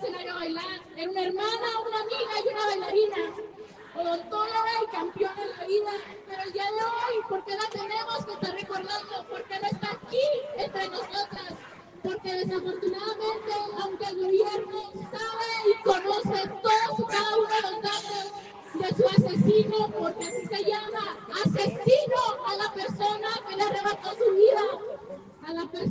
escenario a bailar. Era una hermana, una amiga y una bailarina, odontóloga y campeona en la vida. Pero el día de hoy, ¿por qué la tenemos que estar recordando? ¿Por qué no está aquí entre nosotras? Porque desafortunadamente, aunque el gobierno sabe y conoce todos y cada uno de los datos de su asesino, porque así se llama,